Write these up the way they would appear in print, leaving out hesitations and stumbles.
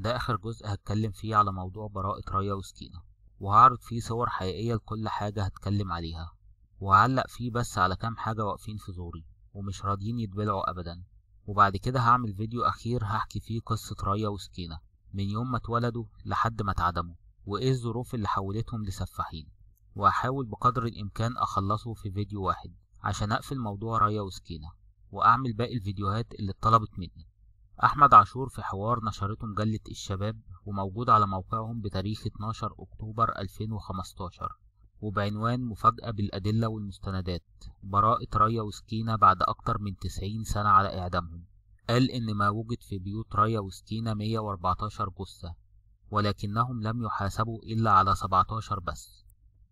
ده آخر جزء هتكلم فيه على موضوع براءة ريا وسكينة، وهعرض فيه صور حقيقية لكل حاجة هتكلم عليها، وهعلق فيه بس على كام حاجة واقفين في زوري ومش راضيين يتبلعوا أبدا. وبعد كده هعمل فيديو أخير هحكي فيه قصة ريا وسكينة من يوم ما اتولدوا لحد ما اتعدموا، وإيه الظروف اللي حولتهم لسفاحين، وهحاول بقدر الإمكان أخلصه في فيديو واحد عشان أقفل موضوع ريا وسكينة وأعمل باقي الفيديوهات اللي اتطلبت مني. أحمد عاشور في حوار نشرته مجلة الشباب وموجود على موقعهم بتاريخ 12 أكتوبر 2015 وبعنوان مفاجأة بالأدلة والمستندات: براءة ريا وسكينة بعد أكتر من 90 سنة على إعدامهم. قال إن ما وجد في بيوت ريا وسكينة 114 جثة، ولكنهم لم يحاسبوا إلا على 17 بس.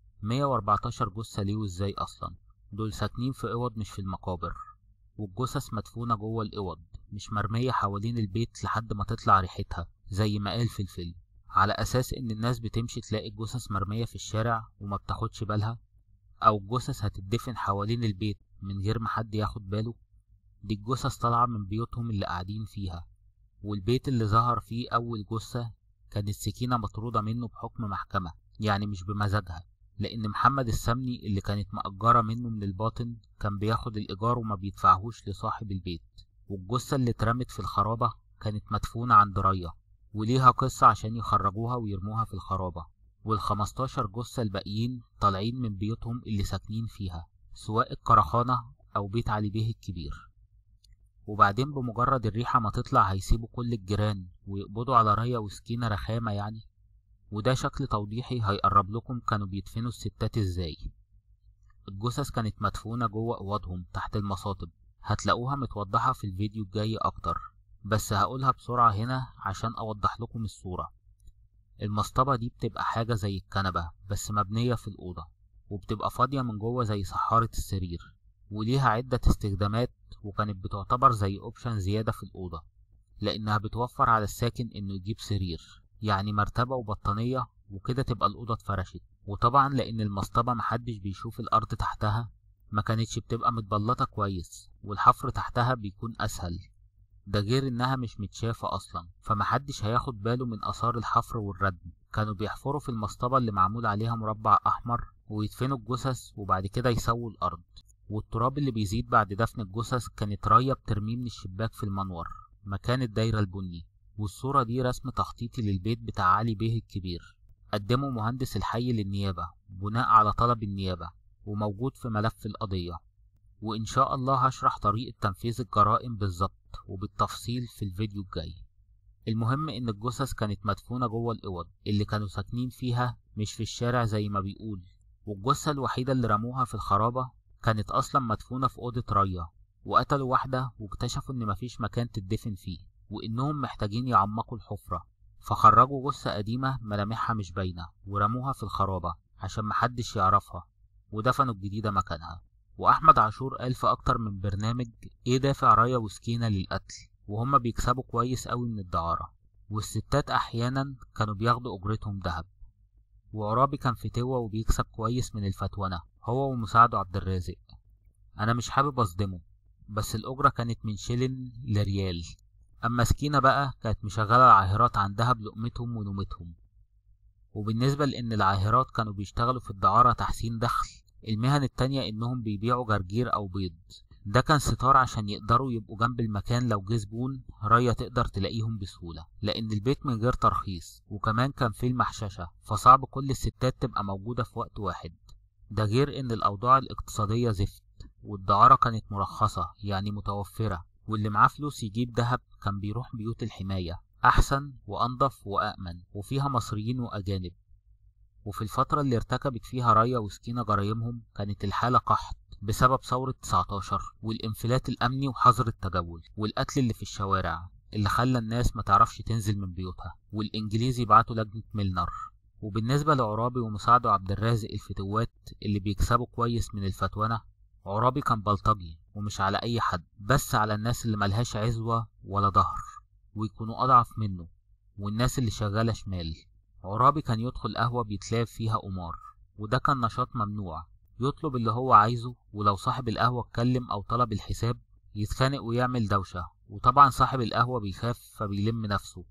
114 جثة ليه وإزاي أصلا؟ دول ساكنين في أوض مش في المقابر، والجثث مدفونة جوه الأوض مش مرمية حوالين البيت لحد ما تطلع ريحتها زي ما قال في الفيلم، على أساس إن الناس بتمشي تلاقي الجثث مرمية في الشارع وما بتاخدش بالها، أو الجثث هتدفن حوالين البيت من غير ما حد ياخد باله. دي الجثث طالعة من بيوتهم اللي قاعدين فيها، والبيت اللي ظهر فيه أول جثة كانت سكينة مطرودة منه بحكم محكمة، يعني مش بمزاجها، لأن محمد السمني اللي كانت مأجرة منه من الباطن كان بياخد الإيجار وما بيدفعهوش لصاحب البيت. والجثة اللي اترمت في الخرابة كانت مدفونة عند ريا، وليها قصة عشان يخرجوها ويرموها في الخرابة. وال15 جثة الباقيين طالعين من بيوتهم اللي ساكنين فيها، سواء الكرخانة أو بيت علي بيه الكبير. وبعدين بمجرد الريحة ما تطلع هيسيبوا كل الجيران ويقبضوا على ريا وسكينة رخامة يعني. وده شكل توضيحي هيقرب لكم كانوا بيدفنوا الستات ازاي. الجثث كانت مدفونة جوه اوضهم تحت المصاطب، هتلاقوها متوضحة في الفيديو الجاي اكتر، بس هقولها بسرعة هنا عشان اوضح لكم الصورة. المصطبة دي بتبقى حاجة زي الكنبة بس مبنية في الأوضة، وبتبقى فاضية من جوه زي صحارة السرير، وليها عدة استخدامات، وكانت بتعتبر زي اوبشن زيادة في الأوضة، لأنها بتوفر على الساكن إنه يجيب سرير، يعني مرتبة وبطانية، وكده تبقى الأوضة اتفرشت. وطبعا لأن المصطبة محدش بيشوف الأرض تحتها، ما كانتش بتبقى متبلطة كويس، والحفر تحتها بيكون أسهل. ده غير إنها مش متشافة أصلا، فمحدش هياخد باله من آثار الحفر والردم. كانوا بيحفروا في المصطبة اللي معمول عليها مربع أحمر ويدفنوا الجثث، وبعد كده يسووا الأرض. والتراب اللي بيزيد بعد دفن الجثث كانت ريا بترميه من الشباك في المنور مكان الدايرة البني. والصورة دي رسم تخطيطي للبيت بتاع علي بيه الكبير، قدمه مهندس الحي للنيابة بناء على طلب النيابة، وموجود في ملف القضية. وإن شاء الله هشرح طريقة تنفيذ الجرائم بالظبط وبالتفصيل في الفيديو الجاي. المهم إن الجثث كانت مدفونة جوه الأوض اللي كانوا ساكنين فيها، مش في الشارع زي ما بيقول. والجثة الوحيدة اللي رموها في الخرابة كانت أصلا مدفونة في أوضة ريا، وقتلوا واحدة واكتشفوا إن مفيش مكان تدفن فيه، وإنهم محتاجين يعمقوا الحفرة، فخرجوا جثة قديمة ملامحها مش باينة ورموها في الخرابة عشان محدش يعرفها، ودفنوا الجديدة مكانها. وأحمد عاشور قال في أكتر من برنامج إيه دافع ريا وسكينة للقتل، وهم بيكسبوا كويس قوي من الدعارة، والستات أحيانا كانوا بياخدوا أجرتهم دهب. وعرابي كان فتوة وبيكسب كويس من الفتونة هو ومساعده عبد الرازق. أنا مش حابب أصدمه، بس الأجرة كانت من شيلن لريال. أما سكينة بقى كانت مشغلة العاهرات عندها بلقمتهم ونومتهم. وبالنسبة لأن العاهرات كانوا بيشتغلوا في الدعارة تحسين دخل، المهن التانية إنهم بيبيعوا جرجير أو بيض. ده كان ستار عشان يقدروا يبقوا جنب المكان لو جه زبون ريا تقدر تلاقيهم بسهولة، لأن البيت من غير ترخيص، وكمان كان فيه المحششة، فصعب كل الستات تبقى موجودة في وقت واحد. ده غير إن الأوضاع الاقتصادية زفت، والدعارة كانت مرخصة يعني متوفرة، واللي معاه فلوس يجيب دهب كان بيروح بيوت الحماية، أحسن وأنضف وأأمن وفيها مصريين وأجانب. وفي الفترة اللي ارتكبت فيها ريا وسكينة جرايمهم كانت الحالة قحط بسبب ثورة 19 والانفلات الأمني وحظر التجول والقتل اللي في الشوارع اللي خلى الناس ما تعرفش تنزل من بيوتها، والإنجليز يبعتوا لجنة ميلنر. وبالنسبة لعرابي ومساعده عبد الرازق الفتوات اللي بيكسبوا كويس من الفتونة، عرابي كان بلطجي ومش على أي حد، بس على الناس اللي ملهاش عزوة ولا ظهر ويكونوا أضعف منه، والناس اللي شغالة شمال. عرابي كان يدخل قهوة بيتلعب فيها قمار، وده كان نشاط ممنوع، يطلب اللي هو عايزه، ولو صاحب القهوة اتكلم أو طلب الحساب يتخانق ويعمل دوشة، وطبعا صاحب القهوة بيخاف فبيلم نفسه.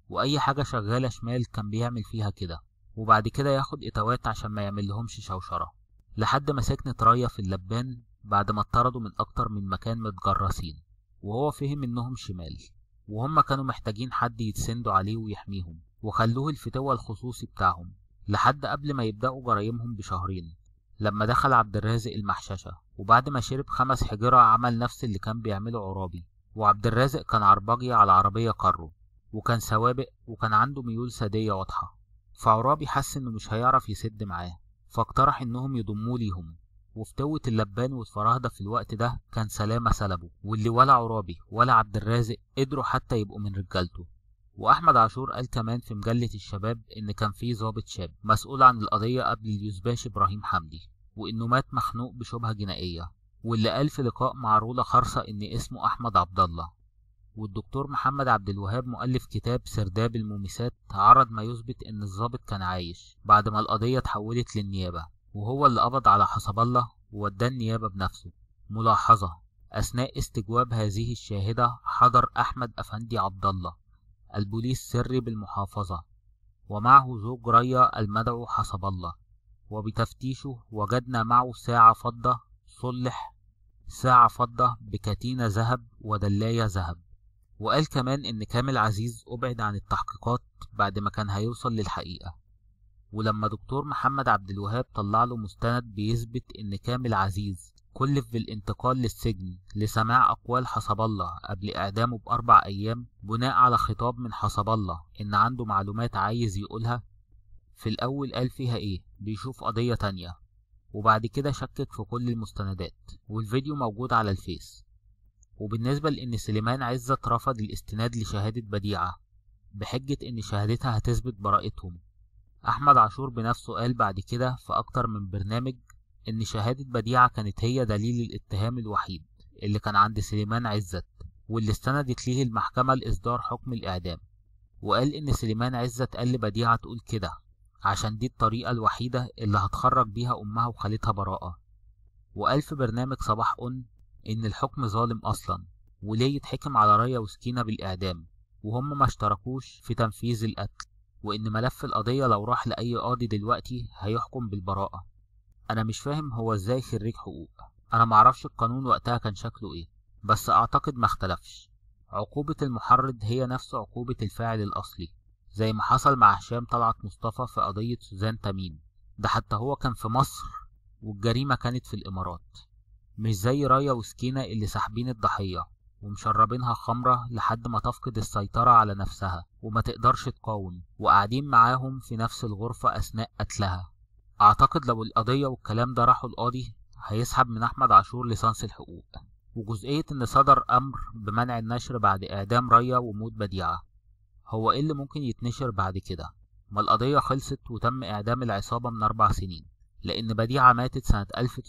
وأي حاجة شغالة شمال كان بيعمل فيها كده، وبعد كده ياخد إتوات عشان ما يعملهمش شوشرة، لحد ما سكنت ريا في اللبان بعد ما اتطردوا من أكتر من مكان متجرسين، وهو فهم إنهم شمال، وهم كانوا محتاجين حد يتسندوا عليه ويحميهم، وخلوه الفتوة الخصوصي بتاعهم لحد قبل ما يبدأوا جرايمهم بشهرين، لما دخل عبد الرازق المحششة، وبعد ما شرب 5 حجرة عمل نفس اللي كان بيعمله عرابي. وعبد الرازق كان عربجي على عربية كارو، وكان سوابق، وكان عنده ميول سادية واضحة، فعرابي حس إنه مش هيعرف يسد معاه، فاقترح إنهم يضموه ليهم. وفتوة اللبان والفراهدة في الوقت ده كان سلامة سلبه، واللي ولا عرابي ولا عبد الرازق قدروا حتى يبقوا من رجالته. وأحمد عاشور قال كمان في مجلة الشباب إن كان في ضابط شاب مسؤول عن القضية قبل اليوزباشي إبراهيم حمدي، وإنه مات مخنوق بشبهة جنائية، واللي قال في لقاء مع رولا خرصة إن اسمه أحمد عبد الله. والدكتور محمد عبد الوهاب مؤلف كتاب سرداب المومسات عرض ما يثبت إن الضابط كان عايش بعد ما القضية اتحولت للنيابة، وهو اللي قبض على حسب الله ووداه النيابة بنفسه. ملاحظة: أثناء استجواب هذه الشاهدة حضر أحمد أفندي عبد الله البوليس سري بالمحافظة، ومعه زوج ريا المدعو حسب الله، وبتفتيشه وجدنا معه ساعة فضة صلح، ساعة فضة بكتينة ذهب ودلاية ذهب. وقال كمان إن كامل عزيز أبعد عن التحقيقات بعد ما كان هيوصل للحقيقة، ولما دكتور محمد عبد الوهاب طلع له مستند بيثبت إن كامل عزيز كلف بالانتقال للسجن لسماع أقوال حسب الله قبل إعدامه ب4 أيام بناء على خطاب من حسب الله إن عنده معلومات عايز يقولها. في الأول قال فيها إيه بيشوف قضية تانية، وبعد كده شكك في كل المستندات، والفيديو موجود على الفيس. وبالنسبة لإن سليمان عزت رفض الاستناد لشهادة بديعة بحجة إن شهادتها هتثبت براءتهم، أحمد عاشور بنفسه قال بعد كده في أكتر من برنامج إن شهادة بديعة كانت هي دليل الاتهام الوحيد اللي كان عند سليمان عزت، واللي استندت ليه المحكمة لإصدار حكم الإعدام. وقال إن سليمان عزت قال لبديعة تقول كده عشان دي الطريقة الوحيدة اللي هتخرج بيها أمها وخالتها براءة. وقال في برنامج صباح إن الحكم ظالم أصلا، وليه يتحكم على ريا وسكينة بالإعدام وهم ما اشتركوش في تنفيذ القتل، وإن ملف القضية لو راح لأي قاضي دلوقتي هيحكم بالبراءة. أنا مش فاهم هو إزاي خريج حقوق، أنا معرفش القانون وقتها كان شكله إيه، بس أعتقد ما اختلفش. عقوبة المحرض هي نفس عقوبة الفاعل الأصلي، زي ما حصل مع هشام طلعت مصطفى في قضية سوزان تميم، ده حتى هو كان في مصر والجريمة كانت في الإمارات، مش زي ريا وسكينة اللي ساحبين الضحية ومشربينها خمرة لحد ما تفقد السيطرة على نفسها وما تقدرش تقاوم، وقاعدين معاهم في نفس الغرفة أثناء قتلها. أعتقد لو القضية والكلام ده راحوا القاضي هيسحب من أحمد عاشور ليسانس الحقوق. وجزئية إن صدر أمر بمنع النشر بعد إعدام ريا وموت بديعة، هو إيه اللي ممكن يتنشر بعد كده؟ ما القضية خلصت وتم إعدام العصابة من 4 سنين، لأن بديعة ماتت سنة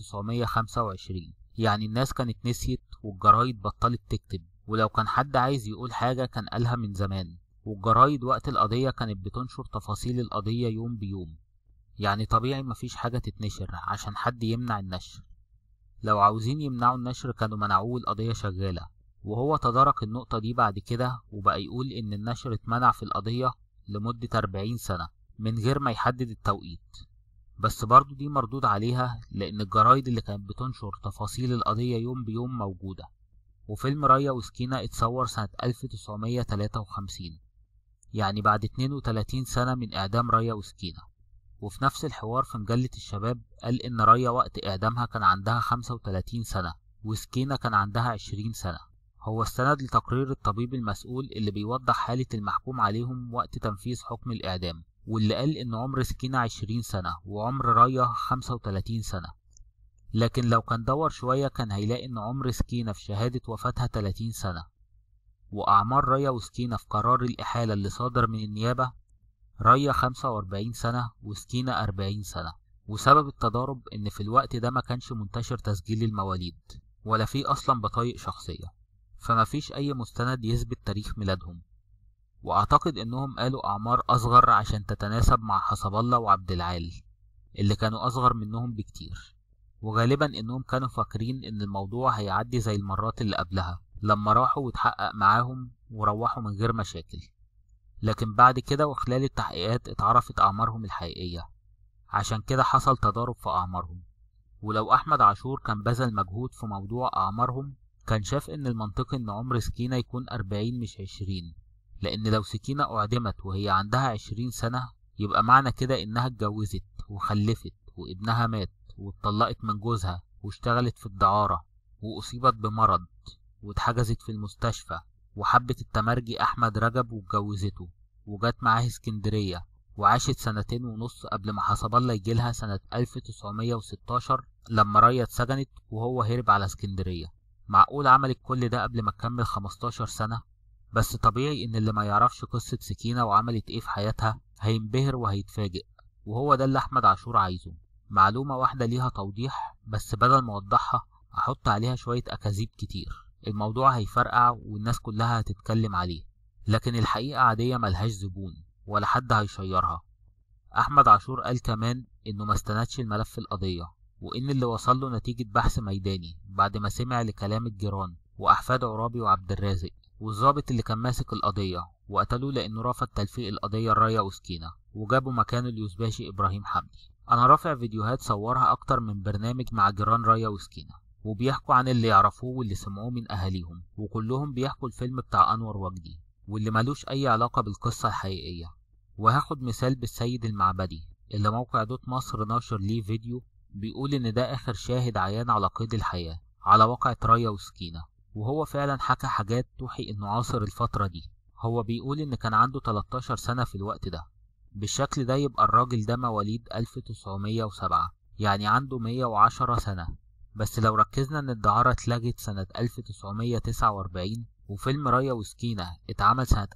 1925، يعني الناس كانت نسيت والجرايد بطلت تكتب، ولو كان حد عايز يقول حاجة كان قالها من زمان، والجرايد وقت القضية كانت بتنشر تفاصيل القضية يوم بيوم، يعني طبيعي مفيش حاجة تتنشر عشان حد يمنع النشر. لو عاوزين يمنعوا النشر كانوا منعوه القضية شغالة، وهو تدارك النقطة دي بعد كده وبقى يقول إن النشر اتمنع في القضية لمدة 40 سنة من غير ما يحدد التوقيت. بس برضو دي مردود عليها لأن الجرايد اللي كانت بتنشر تفاصيل القضية يوم بيوم موجودة. وفيلم ريا وسكينة اتصور سنة 1953، يعني بعد 32 سنة من إعدام ريا وسكينة. وفي نفس الحوار في مجلة الشباب قال إن ريا وقت إعدامها كان عندها 35 سنة وسكينة كان عندها 20 سنة. هو استند لتقرير الطبيب المسؤول اللي بيوضح حالة المحكوم عليهم وقت تنفيذ حكم الإعدام، واللي قال إن عمر سكينة 20 سنة وعمر ريا 35 سنة. لكن لو كان دور شوية كان هيلاقي إن عمر سكينة في شهادة وفاتها 30 سنة، وأعمار ريا وسكينة في قرار الإحالة اللي صادر من النيابة، ريا 45 سنة وسكينة 40 سنة. وسبب التضارب إن في الوقت ده ما كانش منتشر تسجيل المواليد ولا في أصلا بطايق شخصية، فما فيش أي مستند يثبت تاريخ ميلادهم. وأعتقد إنهم قالوا أعمار أصغر عشان تتناسب مع حسب الله وعبد العال اللي كانوا أصغر منهم بكتير، وغالبا إنهم كانوا فاكرين إن الموضوع هيعدي زي المرات اللي قبلها لما راحوا واتحقق معاهم وروحوا من غير مشاكل. لكن بعد كده وخلال التحقيقات اتعرفت أعمارهم الحقيقية، عشان كده حصل تضارب في أعمارهم. ولو أحمد عاشور كان بذل مجهود في موضوع أعمارهم، كان شاف إن المنطقي إن عمر سكينة يكون 40 مش 20، لأن لو سكينة أعدمت وهي عندها 20 سنة يبقى معنى كده إنها اتجوزت وخلفت وابنها مات واتطلقت من جوزها واشتغلت في الدعارة وأصيبت بمرض واتحجزت في المستشفى، وحبت التمرجي أحمد رجب واتجوزته وجات معاه اسكندرية وعاشت 2.5 سنين قبل ما حسب الله يجيلها سنة 1916 لما ريا اتسجنت وهو هرب على اسكندرية. معقول عملت كل ده قبل ما تكمل 15 سنة؟ بس طبيعي ان اللي ما يعرفش قصة سكينة وعملت ايه في حياتها هينبهر وهيتفاجئ، وهو ده اللي احمد عاشور عايزه. معلومة واحدة ليها توضيح، بس بدل ما اوضحها احط عليها شوية اكاذيب كتير، الموضوع هيفرقع والناس كلها هتتكلم عليه، لكن الحقيقة عادية ملهاش زبون ولا حد هيشيرها. احمد عاشور قال كمان انه ما استندش الملف القضية، وان اللي وصل له نتيجة بحث ميداني بعد ما سمع لكلام الجيران واحفاد عرابي وعبد الرازق والضابط اللي كان ماسك القضية، وقتلوه لانه رفض تلفيق القضية لريا وسكينة، وجابوا مكانه اليوسباشي ابراهيم حمدي. انا رافع فيديوهات صورها اكتر من برنامج مع جيران ريا وسكينة، وبيحكوا عن اللي يعرفوه واللي سمعوه من اهاليهم، وكلهم بيحكوا الفيلم بتاع انور وجدي واللي ملوش اي علاقة بالقصة الحقيقية. وهاخد مثال بالسيد المعبدي اللي موقع دوت مصر ناشر ليه فيديو بيقول ان ده اخر شاهد عيان على قيد الحياة على واقعة ريا وسكينة، وهو فعلا حكى حاجات توحي انه عاصر الفترة دي. هو بيقول ان كان عنده 13 سنة في الوقت ده. بالشكل ده يبقى الراجل ده مواليد 1907، يعني عنده 110 سنة. بس لو ركزنا ان الدعارة اتلغت سنة 1949 وفيلم ريا وسكينة اتعمل سنة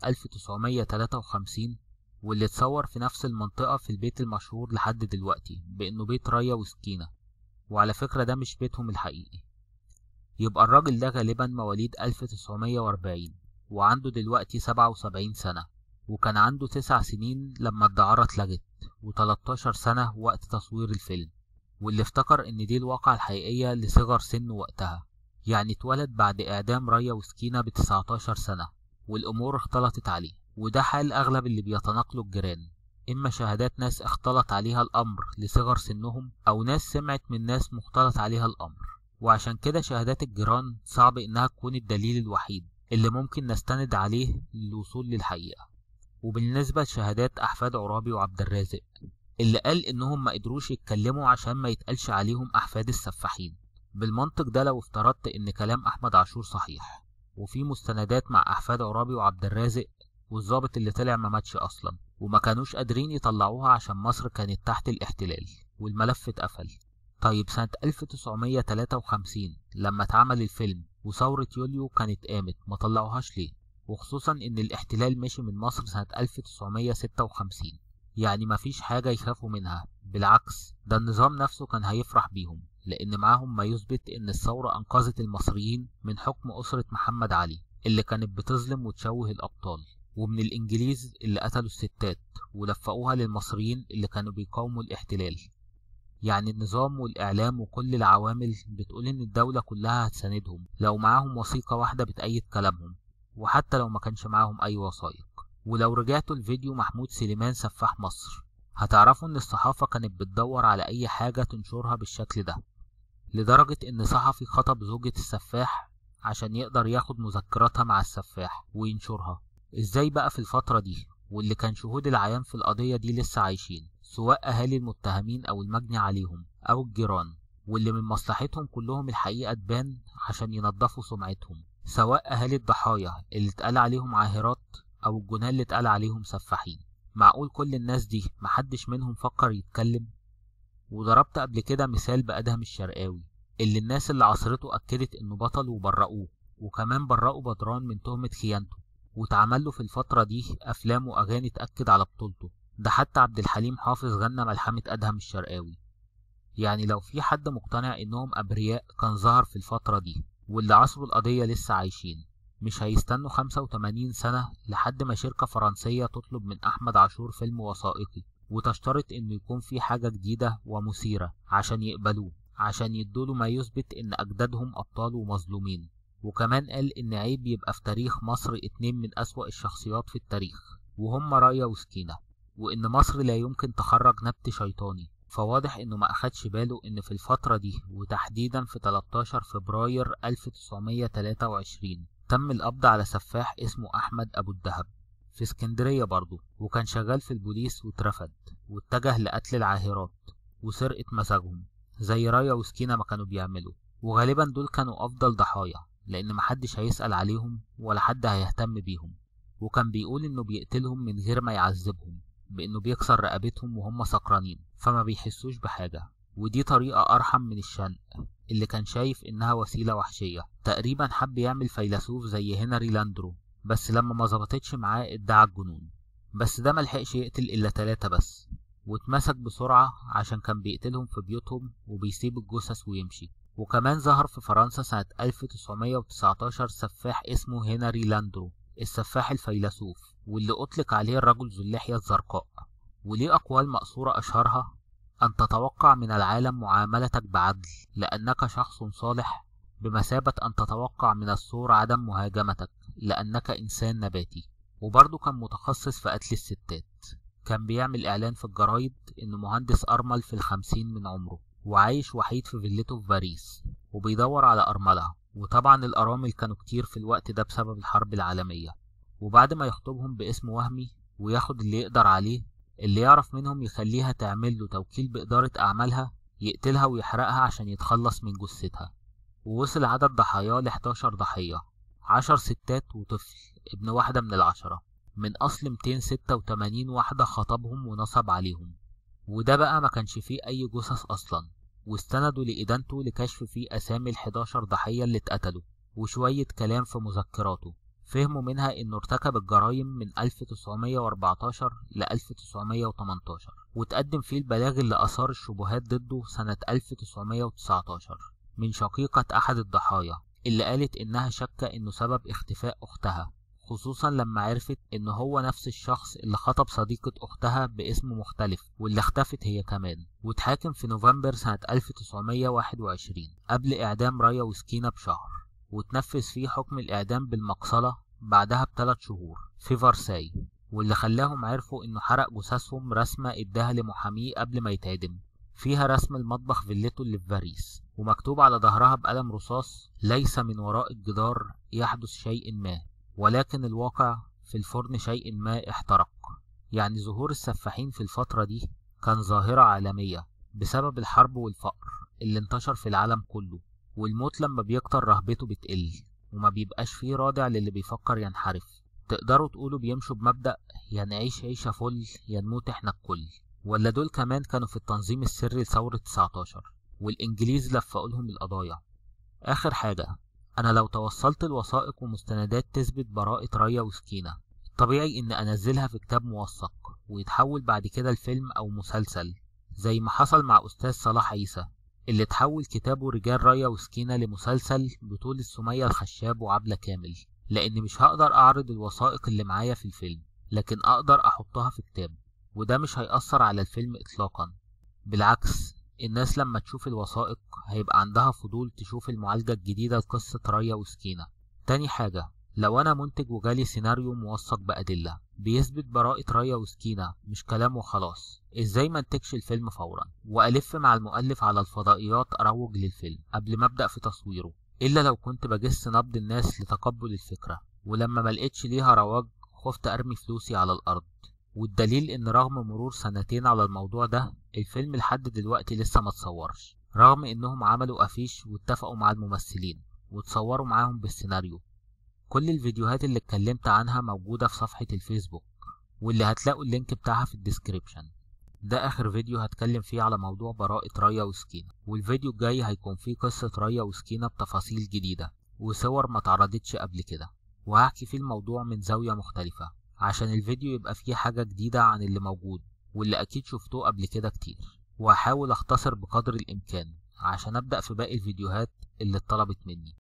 1953 واللي اتصور في نفس المنطقة في البيت المشهور لحد دلوقتي بانه بيت ريا وسكينة، وعلى فكرة ده مش بيتهم الحقيقي، يبقى الراجل ده غالبا مواليد 1940 وعنده دلوقتي 77 سنة، وكان عنده 9 سنين لما الدعارة اتلغت و13 سنة وقت تصوير الفيلم، واللي افتكر ان دي الواقعة الحقيقية لصغر سنه وقتها، يعني اتولد بعد اعدام ريا وسكينة ب19 سنة، والامور اختلطت عليه. وده حال اغلب اللي بيتناقلوا الجيران، اما شهادات ناس اختلط عليها الامر لصغر سنهم، او ناس سمعت من ناس مختلط عليها الامر. وعشان كده شهادات الجيران صعب انها تكون الدليل الوحيد اللي ممكن نستند عليه للوصول للحقيقة. وبالنسبة لشهادات احفاد عرابي وعبد الرازق اللي قال انهم ما قدروش يتكلموا عشان ما يتقالش عليهم احفاد السفاحين، بالمنطق ده لو افترضت ان كلام احمد عاشور صحيح وفي مستندات مع احفاد عرابي وعبد الرازق والضابط اللي طلع ما ماتش اصلا وما كانوش قادرين يطلعوها عشان مصر كانت تحت الاحتلال والملف اتقفل، طيب سنة 1953 لما اتعمل الفيلم وثورة يوليو كانت قامت ما طلعوهاش ليه؟ وخصوصا ان الاحتلال مشي من مصر سنة 1956، يعني مفيش حاجة يخافوا منها، بالعكس ده النظام نفسه كان هيفرح بيهم لان معاهم ما يثبت ان الثورة انقذت المصريين من حكم اسرة محمد علي اللي كانت بتظلم وتشوه الابطال، ومن الانجليز اللي قتلوا الستات ولفقوها للمصريين اللي كانوا بيقاوموا الاحتلال. يعني النظام والاعلام وكل العوامل بتقول ان الدولة كلها هتساندهم لو معاهم وثيقة واحدة بتأيد كلامهم، وحتى لو ما كانش معاهم اي وثائق. ولو رجعتوا الفيديو محمود سليمان سفاح مصر هتعرفوا ان الصحافة كانت بتدور على اي حاجة تنشرها بالشكل ده، لدرجة ان صحفي خطب زوجة السفاح عشان يقدر ياخد مذكراتها مع السفاح وينشرها. ازاي بقى في الفترة دي واللي كان شهود العيان في القضية دي لسه عايشين، سواء اهالي المتهمين او المجني عليهم او الجيران، واللي من مصلحتهم كلهم الحقيقة تبان عشان ينظفوا سمعتهم، سواء اهالي الضحايا اللي اتقال عليهم عاهرات او الجناه اللي اتقال عليهم سفاحين؟ معقول كل الناس دي محدش منهم فكر يتكلم؟ وضربت قبل كده مثال بأدهم الشرقاوي اللي الناس اللي عصرته أكدت إنه بطل وبرأوه، وكمان برأوا بدران من تهمة خيانته، واتعمل له في الفترة دي أفلام وأغاني تأكد على بطولته، ده حتى عبد الحليم حافظ غنى ملحمة أدهم الشرقاوي. يعني لو في حد مقتنع إنهم أبرياء كان ظهر في الفترة دي، واللي عصروا القضية لسه عايشين، مش هيستنوا 85 سنة لحد ما شركة فرنسية تطلب من أحمد عاشور فيلم وثائقي وتشترط إنه يكون في حاجة جديدة ومثيرة عشان يقبلوه، عشان يدوله ما يثبت إن أجدادهم أبطال ومظلومين. وكمان قال إن عيب يبقى في تاريخ مصر 2 من أسوأ الشخصيات في التاريخ وهم رايا وسكينة، وإن مصر لا يمكن تخرج نبت شيطاني. فواضح إنه ما أخدش باله إن في الفترة دي، وتحديدا في 13 فبراير 1923، تم القبض على سفاح اسمه أحمد أبو الدهب في اسكندرية برضه، وكان شغال في البوليس واترفد، واتجه لقتل العاهرات وسرقة مزاجهم زي رايا وسكينة ما كانوا بيعملوا. وغالبا دول كانوا أفضل ضحايا، لأن محدش هيسأل عليهم ولا حد هيهتم بيهم. وكان بيقول إنه بيقتلهم من غير ما يعذبهم، بإنه بيكسر رقبتهم وهم سكرانين فما بيحسوش بحاجة. ودي طريقة أرحم من الشنق اللي كان شايف إنها وسيلة وحشية. تقريبا حب يعمل فيلسوف زي هنري لاندرو، بس لما ما ظبطتش معاه ادعى الجنون. بس ده ملحقش يقتل إلا 3 بس، واتمسك بسرعة عشان كان بيقتلهم في بيوتهم وبيسيب الجثث ويمشي. وكمان ظهر في فرنسا سنة 1919 سفاح اسمه هنري لاندرو، السفاح الفيلسوف، واللي أطلق عليه الرجل ذو اللحية الزرقاء. وليه أقوال مأثورة أشهرها: أن تتوقع من العالم معاملتك بعدل لأنك شخص صالح، بمثابة أن تتوقع من الثور عدم مهاجمتك لأنك إنسان نباتي. وبرضه كان متخصص في قتل الستات. كان بيعمل إعلان في الجرايد إنه مهندس أرمل في 50 من عمره، وعايش وحيد في فيلته في باريس، وبيدور على أرملة. وطبعا الأرامل كانوا كتير في الوقت ده بسبب الحرب العالمية. وبعد ما يخطبهم باسم وهمي وياخد اللي يقدر عليه، اللي يعرف منهم يخليها تعمل له توكيل بإدارة أعمالها، يقتلها ويحرقها عشان يتخلص من جثتها. ووصل عدد ضحاياه ل11 ضحية، 10 ستات وطفل ابن واحدة من ال10، من أصل 286 واحدة خطبهم ونصب عليهم. وده بقى ما كانش فيه أي جثث أصلا، واستندوا لإدانته لكشف فيه أسامي ال11 ضحية اللي اتقتلوا، وشوية كلام في مذكراته فهموا منها إنه ارتكب الجرائم من 1914 ل 1918، وتقدم فيه البلاغ اللي أثار الشبهات ضده سنة 1919 من شقيقة أحد الضحايا، اللي قالت إنها شاكة إنه سبب اختفاء أختها، خصوصا لما عرفت إنه هو نفس الشخص اللي خطب صديقة أختها باسم مختلف واللي اختفت هي كمان. واتحاكم في نوفمبر سنة 1921 قبل إعدام رايا وسكينة بشهر، وتنفذ فيه حكم الإعدام بالمقصلة بعدها ب3 شهور في فرساي. واللي خلاهم عرفوا إنه حرق جثثهم رسمة اداها لمحاميه قبل ما يتعدم، فيها رسم المطبخ فيلته اللي في باريس، ومكتوب على ظهرها بقلم رصاص: ليس من وراء الجدار يحدث شيء ما، ولكن الواقع في الفرن شيء ما احترق. يعني ظهور السفاحين في الفترة دي كان ظاهرة عالمية بسبب الحرب والفقر اللي انتشر في العالم كله. والموت لما بيكتر رهبته بتقل، وما بيبقاش فيه رادع للي بيفكر ينحرف. تقدروا تقولوا بيمشوا بمبدأ يا نعيش عيشة فل يا نموت احنا الكل. ولا دول كمان كانوا في التنظيم السري لثورة 19 والإنجليز لفقوا لهم القضايا. آخر حاجة، أنا لو توصلت الوثائق ومستندات تثبت براءة رايا وسكينة، طبيعي إن أنزلها في كتاب موثق ويتحول بعد كده لفيلم أو مسلسل، زي ما حصل مع أستاذ صلاح عيسى اللي تحول كتابه رجال رايا وسكينة لمسلسل بطولة سمية الخشاب وعبلة كامل. لأن مش هقدر أعرض الوثائق اللي معايا في الفيلم، لكن أقدر أحطها في كتاب، وده مش هيأثر على الفيلم إطلاقا. بالعكس، الناس لما تشوف الوثائق هيبقى عندها فضول تشوف المعالجة الجديدة لقصة رايا وسكينة. تاني حاجة، لو أنا منتج وجالي سيناريو موثق بأدلة بيثبت براءة رايا وسكينة مش كلام وخلاص، ازاي ما انتجش الفيلم فورا وألف مع المؤلف على الفضائيات أروج للفيلم قبل ما أبدأ في تصويره، إلا لو كنت بجس نبض الناس لتقبل الفكرة، ولما ملقتش ليها رواج خفت أرمي فلوسي على الأرض. والدليل إن رغم مرور 2 على الموضوع ده، الفيلم لحد دلوقتي لسه ما اتصورش، رغم إنهم عملوا أفيش واتفقوا مع الممثلين وتصوروا معاهم بالسيناريو. كل الفيديوهات اللي اتكلمت عنها موجودة في صفحة الفيسبوك، واللي هتلاقوا اللينك بتاعها في الديسكريبشن. ده آخر فيديو هتكلم فيه على موضوع براءة رايا وسكينة، والفيديو الجاي هيكون فيه قصة رايا وسكينة بتفاصيل جديدة وصور ما اتعرضتش قبل كده، وهحكي فيه الموضوع من زاوية مختلفة عشان الفيديو يبقى فيه حاجة جديدة عن اللي موجود واللي أكيد شفتوه قبل كده كتير. وهحاول أختصر بقدر الإمكان عشان أبدأ في باقي الفيديوهات اللي اتطلبت مني.